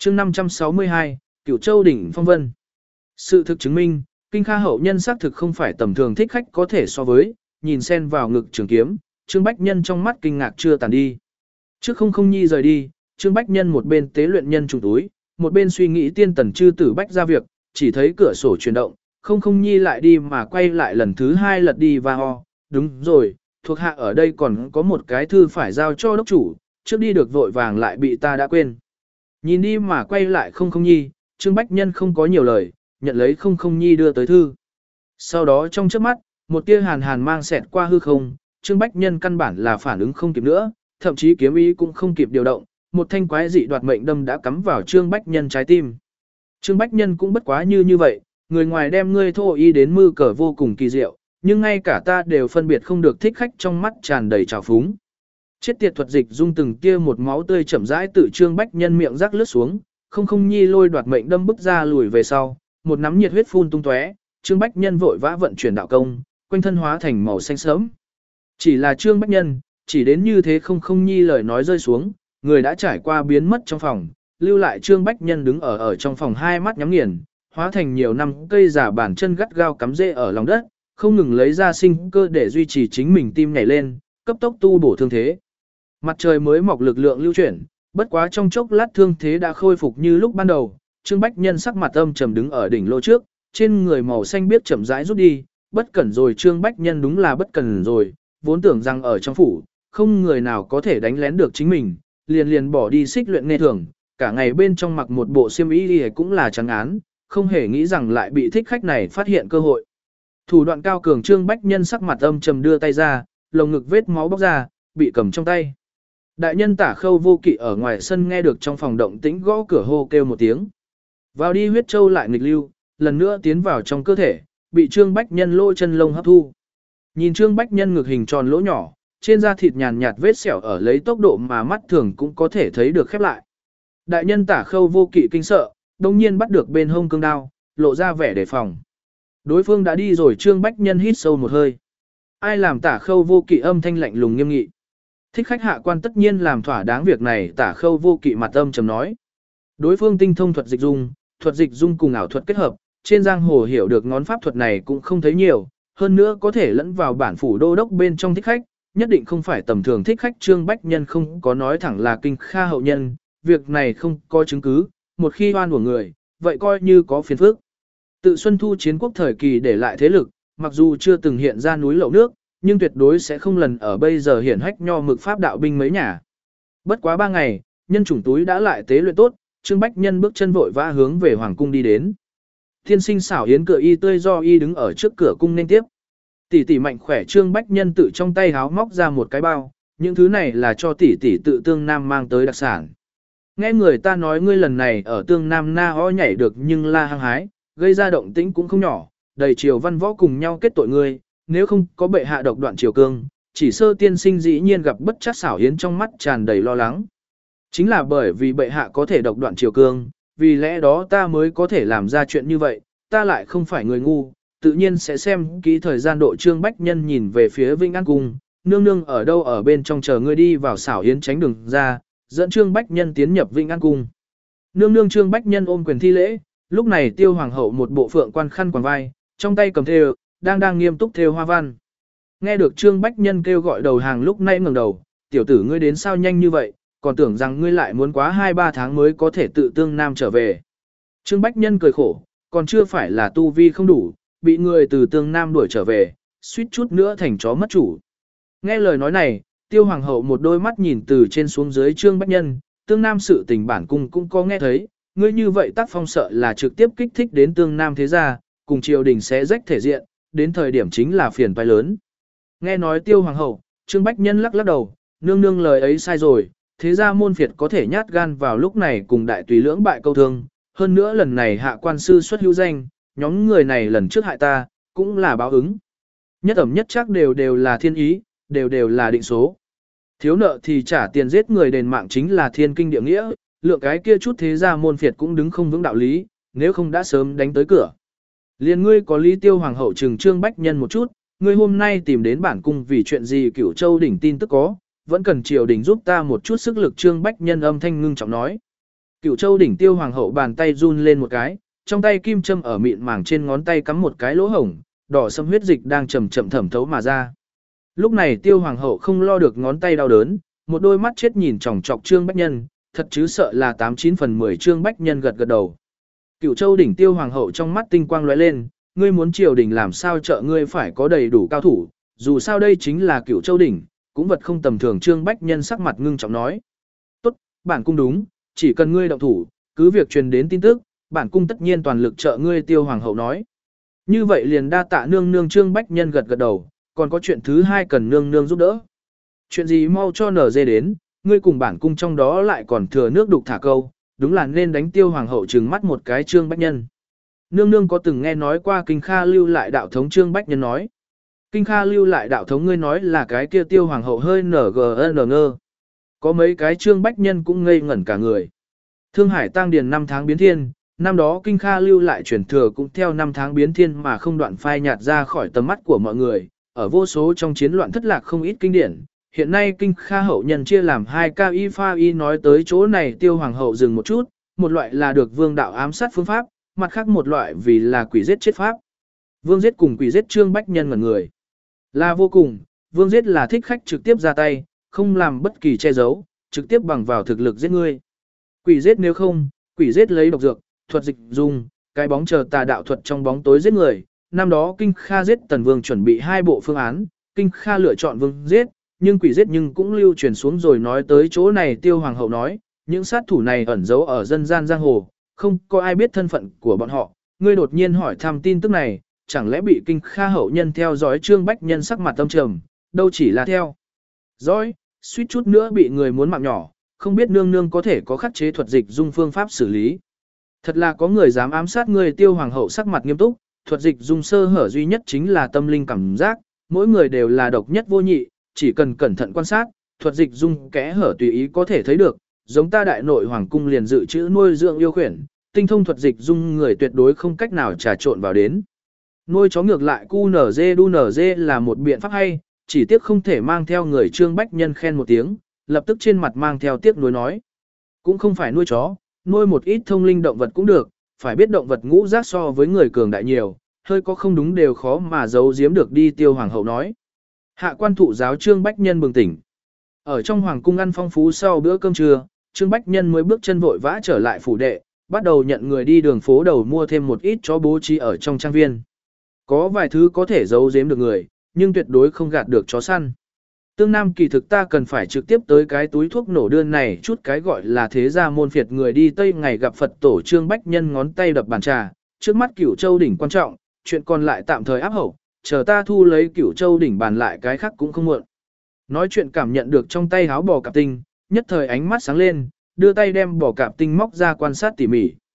chương 562, Cửu Châu đỉnh phong vân. Sự thực chứng minh, Kinh Kha hậu nhân xác thực không phải tầm thường thích khách có thể so với, nhìn xen vào ngực trường kiếm, Trương Bách Nhân trong mắt kinh ngạc chưa tàn đi. Trước không không nhi rời đi, Trương Bách Nhân một bên tế luyện nhân trùng túi, một bên suy nghĩ tiên tần chư tử bách ra việc, chỉ thấy cửa sổ chuyển động, không không nhi lại đi mà quay lại lần thứ hai lật đi và ho, đúng rồi, thuộc hạ ở đây còn có một cái thư phải giao cho đốc chủ, trước đi được vội vàng lại bị ta đã quên. Nhìn đi mà quay lại không không nhi, Trương Bách Nhân không có nhiều lời, nhận lấy không không nhi đưa tới thư. Sau đó trong chớp mắt, một tia hàn hàn mang xẹt qua hư không, Trương Bách Nhân căn bản là phản ứng không kịp nữa, thậm chí kiếm ý cũng không kịp điều động, một thanh quái dị đoạt mệnh đâm đã cắm vào Trương Bách Nhân trái tim. Trương Bách Nhân cũng bất quá như vậy, người ngoài đem ngươi thô y đến mư cờ vô cùng kỳ diệu, nhưng ngay cả ta đều phân biệt không được thích khách trong mắt tràn đầy trào phúng. Chết tiệt thuật dịch dung từng tia một máu tươi chậm rãi từ Trương Bách Nhân miệng rắc lướt xuống, không không nhi lôi đoạt mệnh đâm bức ra lùi về sau, một nắm nhiệt huyết phun tung tóe, Trương Bách Nhân vội vã vận chuyển đạo công, quanh thân hóa thành màu xanh sớm. Chỉ là Trương Bách Nhân, chỉ đến như thế không không nhi lời nói rơi xuống, người đã trải qua biến mất trong phòng, lưu lại Trương Bách Nhân đứng ở trong phòng hai mắt nhắm nghiền, hóa thành nhiều năm cây giả bản chân gắt gao cắm rễ ở lòng đất, không ngừng lấy ra sinh cơ để duy trì chính mình tim nhảy lên, cấp tốc tu bổ thương thế. Mặt trời mới mọc lực lượng lưu chuyển, bất quá trong chốc lát thương thế đã khôi phục như lúc ban đầu, Trương Bách Nhân sắc mặt âm trầm đứng ở đỉnh lô trước, trên người màu xanh biết chậm rãi rút đi, bất cẩn rồi Trương Bách Nhân đúng là bất cẩn rồi, vốn tưởng rằng ở trong phủ, không người nào có thể đánh lén được chính mình, liền bỏ đi xích luyện nghe thường, cả ngày bên trong mặc một bộ xiêm y thì cũng là trắng án, không hề nghĩ rằng lại bị thích khách này phát hiện cơ hội. Thủ đoạn cao cường Trương Bách Nhân sắc mặt âm trầm đưa tay ra, lồng ngực vết máu bóc ra, bị cầm trong tay. Đại nhân Tả Khâu Vô Kỵ ở ngoài sân nghe được trong phòng động tĩnh gõ cửa hô kêu một tiếng. Vào đi huyết châu lại nghịch lưu, lần nữa tiến vào trong cơ thể, bị Trương Bách Nhân lỗ chân lông hấp thu. Nhìn Trương Bách Nhân ngực hình tròn lỗ nhỏ, trên da thịt nhàn nhạt vết sẹo ở lấy tốc độ mà mắt thường cũng có thể thấy được khép lại. Đại nhân Tả Khâu Vô Kỵ kinh sợ, đồng nhiên bắt được bên hông cương đao, lộ ra vẻ đề phòng. Đối phương đã đi rồi Trương Bách Nhân hít sâu một hơi. Ai làm Tả Khâu Vô Kỵ âm thanh lạnh lùng nghiêm nghị. Thích khách hạ quan tất nhiên làm thỏa đáng việc này, Tả Khâu Vô Kỵ mặt âm trầm nói. Đối phương tinh thông thuật dịch dung cùng ảo thuật kết hợp, trên giang hồ hiểu được ngón pháp thuật này cũng không thấy nhiều, hơn nữa có thể lẫn vào bản phủ đô đốc bên trong thích khách, nhất định không phải tầm thường thích khách. Trương Bách Nhân không có nói thẳng là Kinh Kha hậu nhân, việc này không có chứng cứ, một khi oan của người, vậy coi như có phiền phức. Tự Xuân Thu chiến quốc thời kỳ để lại thế lực, mặc dù chưa từng hiện ra núi lậu nước, nhưng tuyệt đối sẽ không lần ở bây giờ hiển hách nho mực pháp đạo binh mấy nhà. Bất quá 3 ngày, nhân chủng túi đã lại tế luyện tốt, Trương Bách Nhân bước chân vội vã hướng về hoàng cung đi đến. Thiên sinh xảo yến cửa y tươi do y đứng ở trước cửa cung nên tiếp. Tỷ tỷ mạnh khỏe. Trương Bách Nhân tự trong tay háo móc ra một cái bao, những thứ này là cho tỷ tỷ tự Tương Nam mang tới đặc sản. Nghe người ta nói ngươi lần này ở Tương Nam na ho nhảy được nhưng la hăng hái, gây ra động tĩnh cũng không nhỏ, đầy triều văn võ cùng nhau kết tội ngươi, nếu không có bệ hạ độc đoạn triều cương, chỉ sơ tiên sinh dĩ nhiên gặp bất chắc. Xảo yến trong mắt tràn đầy lo lắng. Chính là bởi vì bệ hạ có thể độc đoạn triều cương, vì lẽ đó ta mới có thể làm ra chuyện như vậy, ta lại không phải người ngu, tự nhiên sẽ xem kỹ thời gian độ. Trương Bách Nhân nhìn về phía Vĩnh An Cung, nương nương ở đâu ở bên trong chờ ngươi đi vào. Xảo yến tránh đường ra, dẫn Trương Bách Nhân tiến nhập Vĩnh An Cung. Nương nương. Trương Bách Nhân ôm quyền thi lễ, lúc này Tiêu Hoàng hậu một bộ phượng quan khăn quàng vai, trong tay cầm thêu, đang nghiêm túc thêu hoa văn. Nghe được Trương Bách Nhân kêu gọi đầu hàng lúc nãy ngẩng đầu, tiểu tử ngươi đến sao nhanh như vậy, còn tưởng rằng ngươi lại muốn quá 2-3 tháng mới có thể tự Tương Nam trở về. Trương Bách Nhân cười khổ, còn chưa phải là tu vi không đủ, bị người từ Tương Nam đuổi trở về, suýt chút nữa thành chó mất chủ. Nghe lời nói này, Tiêu Hoàng hậu một đôi mắt nhìn từ trên xuống dưới Trương Bách Nhân, Tương Nam sự tình bản cung cũng có nghe thấy, ngươi như vậy tác phong sợ là trực tiếp kích thích đến Tương Nam thế gia, cùng triều đình sẽ rách thể diện, đến thời điểm chính là phiền toái lớn. Nghe nói Tiêu Hoàng hậu, Trương Bách Nhân lắc lắc đầu, nương nương lời ấy sai rồi, thế gia môn phiệt có thể nhát gan vào lúc này cùng đại tùy lưỡng bại câu thương, hơn nữa lần này hạ quan sư xuất hữu danh, nhóm người này lần trước hại ta, cũng là báo ứng. Nhất ẩm nhất chắc đều là thiên ý, đều là định số. Thiếu nợ thì trả tiền, giết người đền mạng chính là thiên kinh địa nghĩa, lượng cái kia chút thế gia môn phiệt cũng đứng không vững đạo lý, nếu không đã sớm đánh tới cửa. Liên ngươi có lý. Tiêu Hoàng hậu trừng Trương Bách Nhân một chút, ngươi hôm nay tìm đến bản cung vì chuyện gì? Cửu Châu đỉnh tin tức có, vẫn cần triều đình giúp ta một chút sức lực. Trương Bách Nhân âm thanh ngưng trọng nói. Cửu Châu đỉnh Tiêu hoàng hậu bàn tay run lên một cái, trong tay kim châm ở mịn màng trên ngón tay cắm một cái lỗ hổng, đỏ sẫm huyết dịch đang chậm chậm thẩm thấu mà ra. Lúc này Tiêu hoàng hậu không lo được ngón tay đau đớn, một đôi mắt chết nhìn chòng chọc Trương Bách Nhân, thật chứ sợ là 89 phần 10 Trương Bách Nhân gật gật đầu. Cửu Châu đỉnh Tiêu hoàng hậu trong mắt tinh quang lóe lên, ngươi muốn triều đình làm sao trợ ngươi phải có đầy đủ cao thủ, dù sao đây chính là Cửu Châu đỉnh, cũng vật không tầm thường. Trương Bách Nhân sắc mặt ngưng trọng nói. Tốt, bản cung đúng, chỉ cần ngươi động thủ, cứ việc truyền đến tin tức, bản cung tất nhiên toàn lực trợ ngươi. Tiêu hoàng hậu nói. Như vậy liền đa tạ nương nương. Trương Bách Nhân gật gật đầu, còn có chuyện thứ hai cần nương nương giúp đỡ. Chuyện gì mau cho nở dê đến, ngươi cùng bản cung trong đó lại còn thừa nước đục thả câu, đúng là nên đánh. Tiêu hoàng hậu trừng mắt một cái Trương Bách Nhân. Nương nương có từng nghe nói qua Kinh Kha lưu lại đạo thống? Trương Bách Nhân nói. Kinh Kha lưu lại đạo thống, ngươi nói là cái kia? Tiêu hoàng hậu hơi ngơ. Có mấy cái Trương Bách Nhân cũng ngây ngẩn cả người. Thương Hải tang điền 5 tháng biến thiên, năm đó Kinh Kha lưu lại truyền thừa cũng theo 5 tháng biến thiên mà không đoạn phai nhạt ra khỏi tầm mắt của mọi người, ở vô số trong chiến loạn thất lạc không ít kinh điển. Hiện nay Kinh Kha hậu nhân chia làm 2 ca y pha y. Nói tới chỗ này Tiêu hoàng hậu dừng một chút, một loại là được vương đạo ám sát phương pháp, mặt khác một loại vì là quỷ giết chết pháp. Vương giết cùng quỷ giết. Trương Bách Nhân ngẩn người. Là vô cùng, vương giết là thích khách trực tiếp ra tay, không làm bất kỳ che giấu, trực tiếp bằng vào thực lực giết ngươi. Quỷ giết nếu không, quỷ giết lấy độc dược, thuật dịch dung, cái bóng chờ tà đạo thuật trong bóng tối giết người. Năm đó Kinh Kha giết Tần Vương chuẩn bị 2 bộ phương án, Kinh Kha lựa chọn vương giết, nhưng quỷ giết nhưng cũng lưu truyền xuống rồi. Nói tới chỗ này Tiêu hoàng hậu nói, những sát thủ này ẩn giấu ở dân gian giang hồ, không có ai biết thân phận của bọn họ. Ngươi đột nhiên hỏi thăm tin tức này, chẳng lẽ bị Kinh Kha hậu nhân theo dõi? Trương Bách Nhân sắc mặt âm trầm, đâu chỉ là theo dõi, suýt chút nữa bị người muốn mạng nhỏ, không biết nương nương có thể có khắc chế thuật dịch dung phương pháp xử lý. Thật là có người dám ám sát người. Tiêu hoàng hậu sắc mặt nghiêm túc, thuật dịch dung sơ hở duy nhất chính là tâm linh cảm giác, mỗi người đều là độc nhất vô nhị, chỉ cần cẩn thận quan sát, thuật dịch dung kẽ hở tùy ý có thể thấy được. Giống ta đại nội hoàng cung liền dự trữ nuôi dưỡng yêu khuyển, tinh thông thuật dịch dung người tuyệt đối không cách nào trà trộn vào đến. Nuôi chó ngược lại QNZ DUNZ là một biện pháp hay, chỉ tiếc không thể mang theo người. Trương Bách Nhân khen một tiếng, lập tức trên mặt mang theo tiếc nuối nói. Cũng không phải nuôi chó, nuôi một ít thông linh động vật cũng được, phải biết động vật ngũ giác so với người cường đại nhiều, hơi có không đúng đều khó mà giấu giếm được đi. Tiêu hoàng hậu nói. Hạ quan thụ giáo. Trương Bách Nhân bừng tỉnh. Ở trong hoàng cung ăn phong phú sau bữa cơm trưa, Trương Bách Nhân mới bước chân vội vã trở lại phủ đệ, bắt đầu nhận người đi đường phố đầu mua thêm một ít chó bố trí ở trong trang viên. Có vài thứ có thể giấu giếm được người, nhưng tuyệt đối không gạt được chó săn. Tương Nam kỳ thực ta cần phải trực tiếp tới cái túi thuốc nổ đơn này chút, cái gọi là thế gia môn phiệt người đi Tây ngày gặp Phật tổ. Trương Bách Nhân ngón tay đập bàn trà, trước mắt Cửu Châu đỉnh quan trọng, chuyện còn lại tạm thời áp hậu, chờ ta thu lấy Cửu Châu đỉnh bàn lại cái khác cũng không muộn. Nói chuyện cảm nhận được trong tay háo bò cạp tinh, nhất thời ánh mắt sáng lên, đưa tay đem bò cạp tinh móc ra quan sát tỉ mỉ.